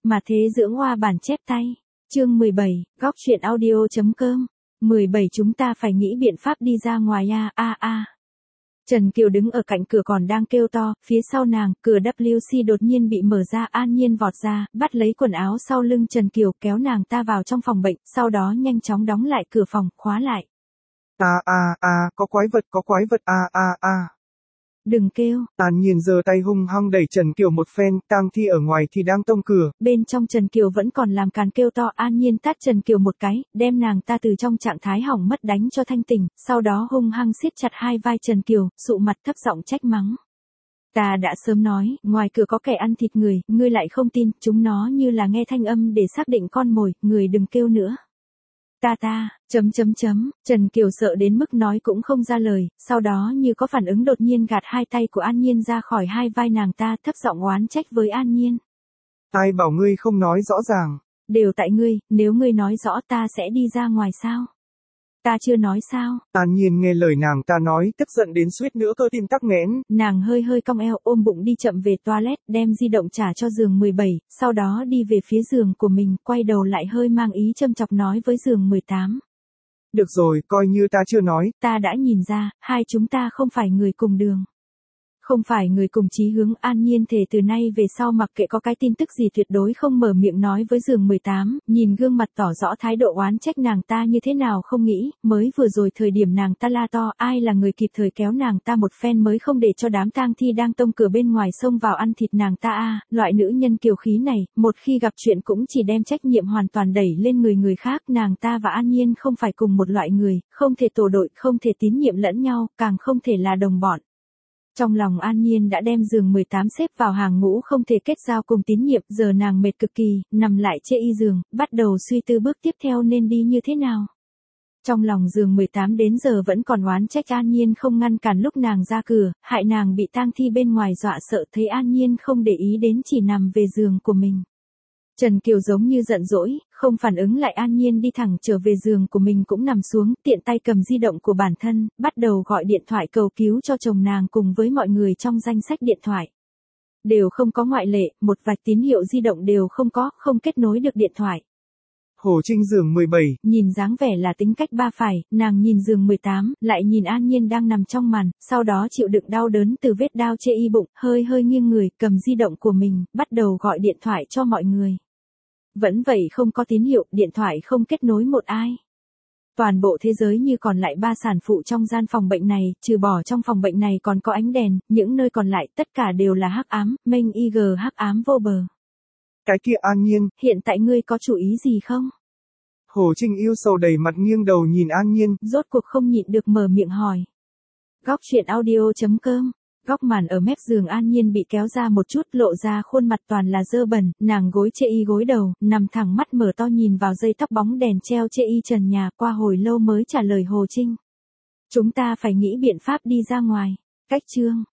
Mà thế dưỡng hoa bản chép tay. Chương 17, góc truyện audio.com. 17 chúng ta phải nghĩ biện pháp đi ra ngoài a. Trần Kiều đứng ở cạnh cửa còn đang kêu to, phía sau nàng, cửa WC đột nhiên bị mở ra, An Nhiên vọt ra, bắt lấy quần áo sau lưng Trần Kiều, kéo nàng ta vào trong phòng bệnh, sau đó nhanh chóng đóng lại cửa phòng, khóa lại. Có quái vật Đừng kêu. An Nhiên giơ tay hung hăng đẩy Trần Kiều một phen, tang thi ở ngoài thì đang tông cửa. Bên trong Trần Kiều vẫn còn làm càn kêu to, An Nhiên tát Trần Kiều một cái, đem nàng ta từ trong trạng thái hỏng mất đánh cho thanh tỉnh, sau đó hung hăng siết chặt hai vai Trần Kiều, sụ mặt thấp giọng trách mắng. Ta đã sớm nói, ngoài cửa có kẻ ăn thịt người, ngươi lại không tin, chúng nó như là nghe thanh âm để xác định con mồi, người đừng kêu nữa. Trần Kiều sợ đến mức nói cũng không ra lời, sau đó như có phản ứng đột nhiên gạt hai tay của An Nhiên ra khỏi hai vai nàng ta, thấp giọng oán trách với An Nhiên. Ai bảo ngươi không nói rõ ràng? Đều tại ngươi, nếu ngươi nói rõ ta sẽ đi ra ngoài sao? Ta chưa nói sao? An Nhiên nghe lời nàng ta nói, tức giận đến suýt nữa cơ tim tắc nghẽn. Nàng hơi cong eo ôm bụng đi chậm về toilet, đem di động trả cho giường 17, sau đó đi về phía giường của mình, quay đầu lại hơi mang ý châm chọc nói với giường 18. Được rồi, coi như ta chưa nói. Ta đã nhìn ra, hai chúng ta không phải người cùng đường. Không phải người cùng chí hướng. An Nhiên thề từ nay về sau mặc kệ có cái tin tức gì tuyệt đối không mở miệng nói với giường 18, nhìn gương mặt tỏ rõ thái độ oán trách nàng ta như thế nào không nghĩ, mới vừa rồi thời điểm nàng ta la to, ai là người kịp thời kéo nàng ta một phen mới không để cho đám tang thi đang tông cửa bên ngoài xông vào ăn thịt nàng ta loại nữ nhân kiều khí này, một khi gặp chuyện cũng chỉ đem trách nhiệm hoàn toàn đẩy lên người khác, nàng ta và An Nhiên không phải cùng một loại người, không thể tổ đội, không thể tín nhiệm lẫn nhau, càng không thể là đồng bọn. Trong lòng An Nhiên đã đem giường 18 xếp vào hàng ngũ không thể kết giao cùng tín nhiệm, giờ nàng mệt cực kỳ, nằm lại chê y giường, bắt đầu suy tư bước tiếp theo nên đi như thế nào. Trong lòng giường 18 đến giờ vẫn còn oán trách An Nhiên không ngăn cản lúc nàng ra cửa, hại nàng bị tang thi bên ngoài dọa sợ, thấy An Nhiên không để ý đến chỉ nằm về giường của mình. Trần Kiều giống như giận dỗi, không phản ứng lại An Nhiên đi thẳng trở về giường của mình cũng nằm xuống, tiện tay cầm di động của bản thân, bắt đầu gọi điện thoại cầu cứu cho chồng nàng cùng với mọi người trong danh sách điện thoại. Đều không có ngoại lệ, một vạch tín hiệu di động đều không có, không kết nối được điện thoại. Hồ Trinh giường 17. Nhìn dáng vẻ là tính cách ba phải, nàng nhìn giường 18, lại nhìn An Nhiên đang nằm trong màn, sau đó chịu đựng đau đớn từ vết đao chê y bụng, hơi nghiêng người, cầm di động của mình, bắt đầu gọi điện thoại cho mọi người. Vẫn vậy không có tín hiệu, điện thoại không kết nối một ai. Toàn bộ thế giới như còn lại 3 sản phụ trong gian phòng bệnh này, trừ bỏ trong phòng bệnh này còn có ánh đèn, những nơi còn lại tất cả đều là hắc ám, mênh ig hắc ám vô bờ. Cái kia An Nhiên, hiện tại ngươi có chủ ý gì không? Hồ Trinh yêu sầu đầy mặt nghiêng đầu nhìn An Nhiên, rốt cuộc không nhịn được mở miệng hỏi. Góc truyện audio.com. Góc màn ở mép giường An Nhiên bị kéo ra một chút, lộ ra khuôn mặt toàn là dơ bẩn, nàng gối chê y gối đầu, nằm thẳng mắt mở to nhìn vào dây tóc bóng đèn treo chê y trần nhà, qua hồi lâu mới trả lời Hồ Trinh. Chúng ta phải nghĩ biện pháp đi ra ngoài. Cách chương.